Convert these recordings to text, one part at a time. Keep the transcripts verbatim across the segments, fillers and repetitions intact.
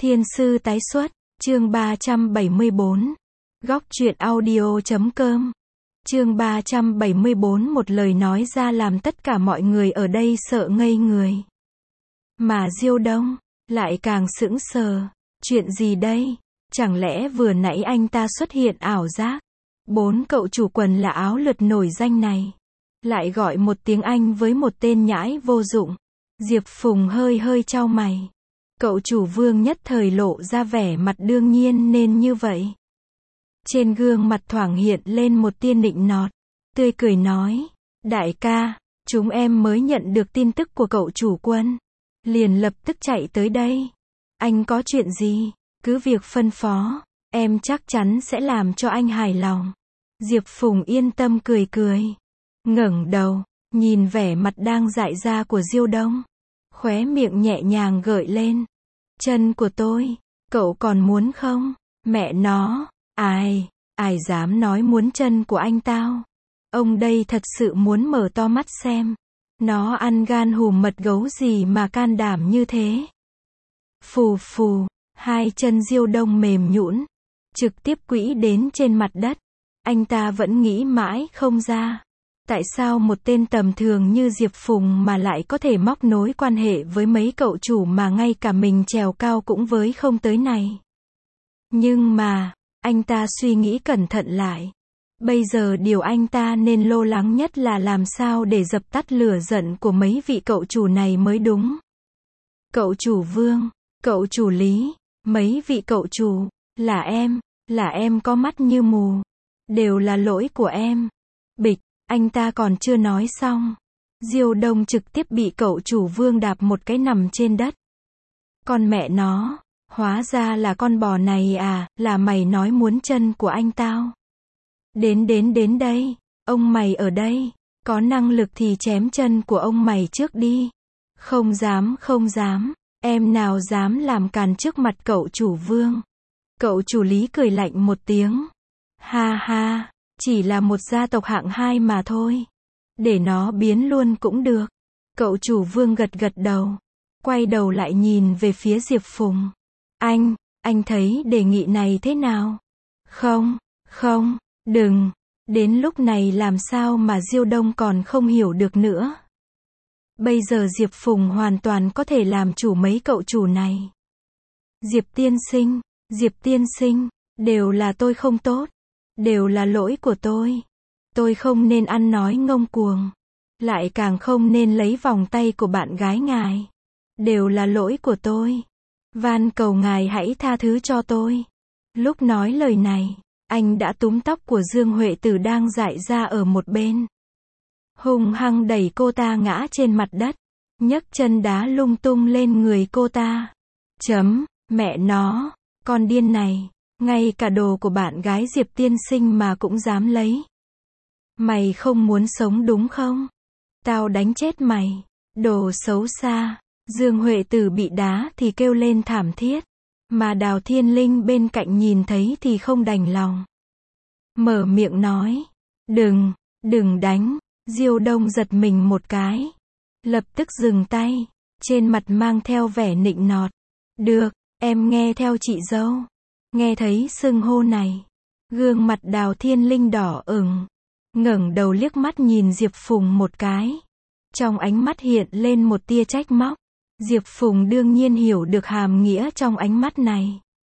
Thiên sư tái xuất, chương ba trăm bảy mươi bốn. Góc truyện audio chấm com. Chương ba trăm bảy mươi bốn, một lời nói ra làm tất cả mọi người ở đây sợ ngây người. Mà Diêu Đông lại càng sững sờ. Chuyện gì đây? Chẳng lẽ vừa nãy anh ta xuất hiện ảo giác? Bốn cậu chủ quần là áo lượt nổi danh này lại gọi một tiếng Anh với một tên nhãi vô dụng. Diệp Phùng hơi hơi chau mày. Cậu chủ Vương nhất thời lộ ra vẻ mặt đương nhiên nên như vậy. Trên gương mặt thoảng hiện lên một tia nịnh nọt, tươi cười nói, đại ca, chúng em mới nhận được tin tức của cậu chủ quân, liền lập tức chạy tới đây. Anh có chuyện gì, cứ việc phân phó, em chắc chắn sẽ làm cho anh hài lòng. Diệp Phùng yên tâm cười cười, ngẩng đầu, nhìn vẻ mặt đang dại ra của Diêu Đông, khóe miệng nhẹ nhàng gợi lên. Chân của tôi, cậu còn muốn không? Mẹ nó, ai, ai dám nói muốn chân của anh tao? Ông đây thật sự muốn mở to mắt xem. Nó ăn gan hùm mật gấu gì mà can đảm như thế? Phù phù, hai chân Diêu Đông mềm nhũn, trực tiếp quỵ đến trên mặt đất. Anh ta vẫn nghĩ mãi không ra. Tại sao một tên tầm thường như Diệp Phùng mà lại có thể móc nối quan hệ với mấy cậu chủ mà ngay cả mình trèo cao cũng với không tới này. Nhưng mà, anh ta suy nghĩ cẩn thận lại. Bây giờ điều anh ta nên lo lắng nhất là làm sao để dập tắt lửa giận của mấy vị cậu chủ này mới đúng. Cậu chủ Vương, cậu chủ Lý, mấy vị cậu chủ, là em, là em có mắt như mù. Đều là lỗi của em. Bịch. Anh ta còn chưa nói xong, Diêu Đông trực tiếp bị cậu chủ Vương đạp một cái nằm trên đất. Con mẹ nó, hóa ra là con bò này à, là mày nói muốn chân của anh tao. Đến đến đến đây, ông mày ở đây, có năng lực thì chém chân của ông mày trước đi. Không dám không dám, em nào dám làm càn trước mặt cậu chủ Vương. Cậu chủ Lý cười lạnh một tiếng. Ha ha. Chỉ là một gia tộc hạng hai mà thôi. Để nó biến luôn cũng được. Cậu chủ Vương gật gật đầu. Quay đầu lại nhìn về phía Diệp Phùng. Anh, anh thấy đề nghị này thế nào? Không, không, đừng. Đến lúc này làm sao mà Diêu Đông còn không hiểu được nữa. Bây giờ Diệp Phùng hoàn toàn có thể làm chủ mấy cậu chủ này. Diệp tiên sinh, Diệp tiên sinh, đều là tôi không tốt. Đều là lỗi của tôi. Tôi không nên ăn nói ngông cuồng. Lại càng không nên lấy vòng tay của bạn gái ngài. Đều là lỗi của tôi. Van cầu ngài hãy tha thứ cho tôi. Lúc nói lời này, anh đã túm tóc của Dương Huệ Tử đang dại ra ở một bên. Hung hăng đẩy cô ta ngã trên mặt đất. Nhấc chân đá lung tung lên người cô ta. Chấm, mẹ nó, con điên này. Ngay cả đồ của bạn gái Diệp tiên sinh mà cũng dám lấy. Mày không muốn sống đúng không? Tao đánh chết mày. Đồ xấu xa. Dương Huệ Tử bị đá thì kêu lên thảm thiết. Mà Đào Thiên Linh bên cạnh nhìn thấy thì không đành lòng. Mở miệng nói. Đừng, đừng đánh. Diêu Đông giật mình một cái. Lập tức dừng tay. Trên mặt mang theo vẻ nịnh nọt. Được, em nghe theo chị dâu. Nghe thấy xưng hô này, gương mặt Đào Thiên Linh đỏ ửng, ngẩng đầu liếc mắt nhìn Diệp Phùng một cái. Trong ánh mắt hiện lên một tia trách móc. Diệp Phùng đương nhiên hiểu được hàm nghĩa trong ánh mắt này.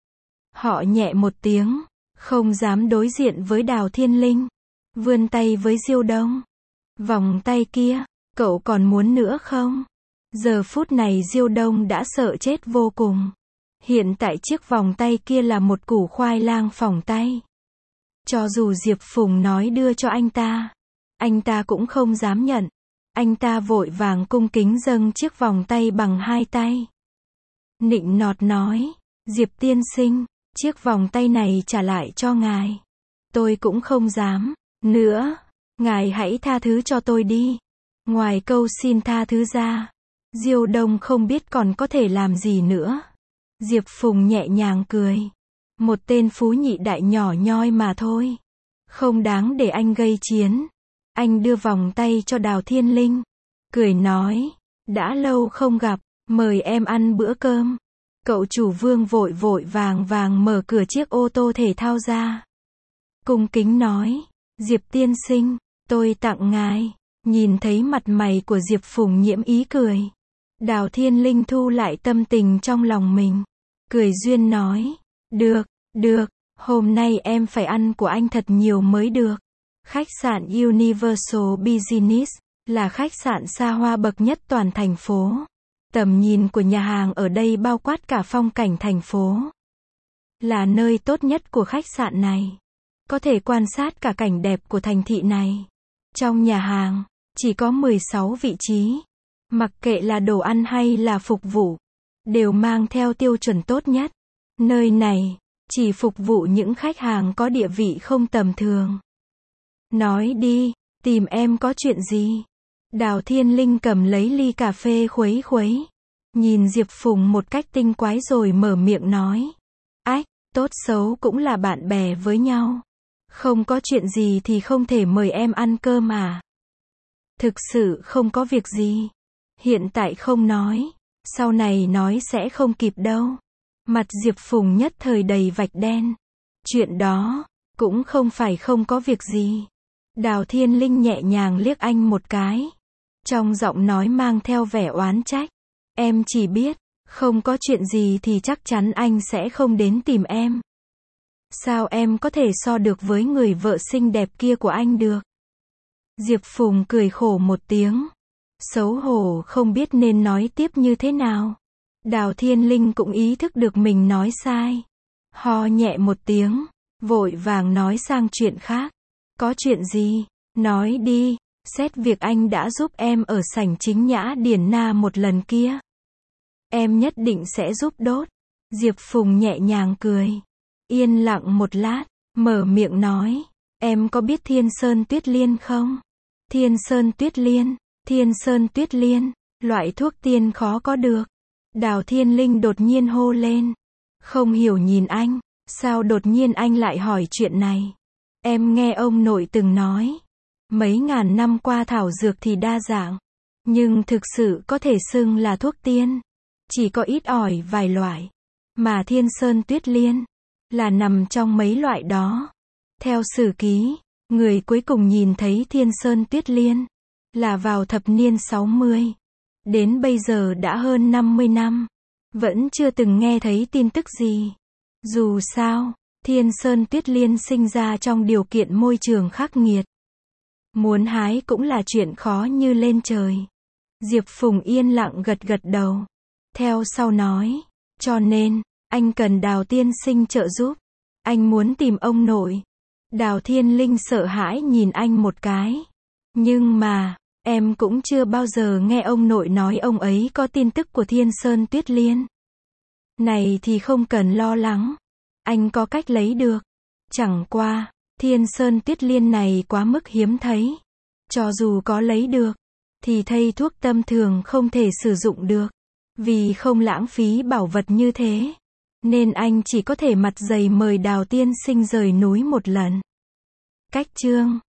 Họ nhẹ một tiếng, không dám đối diện với Đào Thiên Linh, vươn tay với Diêu Đông. Vòng tay kia, cậu còn muốn nữa không? Giờ phút này Diêu Đông đã sợ chết vô cùng. Hiện tại chiếc vòng tay kia là một củ khoai lang phỏng tay. Cho dù Diệp Phùng nói đưa cho anh ta, anh ta cũng không dám nhận. Anh ta vội vàng cung kính dâng chiếc vòng tay bằng hai tay. Nịnh nọt nói, Diệp tiên sinh, chiếc vòng tay này trả lại cho ngài. Tôi cũng không dám nữa, ngài hãy tha thứ cho tôi đi. Ngoài câu xin tha thứ ra, Diêu Đông không biết còn có thể làm gì nữa. Diệp Phùng nhẹ nhàng cười. Một tên phú nhị đại nhỏ nhoi mà thôi. Không đáng để anh gây chiến. Anh đưa vòng tay cho Đào Thiên Linh. Cười nói. Đã lâu không gặp, mời em ăn bữa cơm. Cậu chủ Vương vội vội vàng vàng mở cửa chiếc ô tô thể thao ra. Cung kính nói, Diệp tiên sinh, tôi tặng ngài. Nhìn thấy mặt mày của Diệp Phùng nhiễm ý cười. Đào Thiên Linh thu lại tâm tình trong lòng mình. Cười duyên nói, được, được, hôm nay em phải ăn của anh thật nhiều mới được. Khách sạn Universal Business là khách sạn xa hoa bậc nhất toàn thành phố. Tầm nhìn của nhà hàng ở đây bao quát cả phong cảnh thành phố. Là nơi tốt nhất của khách sạn này. Có thể quan sát cả cảnh đẹp của thành thị này. Trong nhà hàng, chỉ có mười sáu vị trí. Mặc kệ là đồ ăn hay là phục vụ, đều mang theo tiêu chuẩn tốt nhất. Nơi này, chỉ phục vụ những khách hàng có địa vị không tầm thường. Nói đi, tìm em có chuyện gì? Đào Thiên Linh cầm lấy ly cà phê khuấy khuấy. Nhìn Diệp Phùng một cách tinh quái rồi mở miệng nói. Ách, tốt xấu cũng là bạn bè với nhau. Không có chuyện gì thì không thể mời em ăn cơm à? Thực sự không có việc gì. Hiện tại không nói. Sau này nói sẽ không kịp đâu. Mặt Diệp Phùng nhất thời đầy vạch đen. Chuyện đó, cũng không phải không có việc gì. Đào Thiên Linh nhẹ nhàng liếc anh một cái. Trong giọng nói mang theo vẻ oán trách. Em chỉ biết, không có chuyện gì thì chắc chắn anh sẽ không đến tìm em. Sao em có thể so được với người vợ xinh đẹp kia của anh được? Diệp Phùng cười khổ một tiếng. Xấu hổ không biết nên nói tiếp như thế nào. Đào Thiên Linh cũng ý thức được mình nói sai. Ho nhẹ một tiếng, vội vàng nói sang chuyện khác. Có chuyện gì? Nói đi. Xét việc anh đã giúp em ở sảnh chính Nhã Điển Na một lần kia. Em nhất định sẽ giúp đốt. Diệp Phùng nhẹ nhàng cười. Yên lặng một lát, mở miệng nói. Em có biết Thiên Sơn Tuyết Liên không? Thiên Sơn Tuyết Liên, Thiên Sơn Tuyết Liên, loại thuốc tiên khó có được. Đào Thiên Linh đột nhiên hô lên. Không hiểu nhìn anh, sao đột nhiên anh lại hỏi chuyện này? Em nghe ông nội từng nói. Mấy ngàn năm qua thảo dược thì đa dạng. Nhưng thực sự có thể xưng là thuốc tiên. Chỉ có ít ỏi vài loại. Mà Thiên Sơn Tuyết Liên là nằm trong mấy loại đó. Theo sử ký, người cuối cùng nhìn thấy Thiên Sơn Tuyết Liên là vào thập niên sáu mươi. Đến bây giờ đã hơn năm mươi năm. Vẫn chưa từng nghe thấy tin tức gì. Dù sao, Thiên Sơn Tuyết Liên sinh ra trong điều kiện môi trường khắc nghiệt. Muốn hái cũng là chuyện khó như lên trời. Diệp Phùng yên lặng gật gật đầu. Theo sau nói, cho nên, anh cần Đào tiên sinh trợ giúp. Anh muốn tìm ông nội. Đào Thiên Linh sợ hãi nhìn anh một cái. Nhưng mà, em cũng chưa bao giờ nghe ông nội nói ông ấy có tin tức của Thiên Sơn Tuyết Liên. Này thì không cần lo lắng. Anh có cách lấy được. Chẳng qua, Thiên Sơn Tuyết Liên này quá mức hiếm thấy. Cho dù có lấy được, thì thây thuốc tâm thường không thể sử dụng được. Vì không lãng phí bảo vật như thế. Nên anh chỉ có thể mặt dày mời Đào tiên sinh rời núi một lần. Cách chương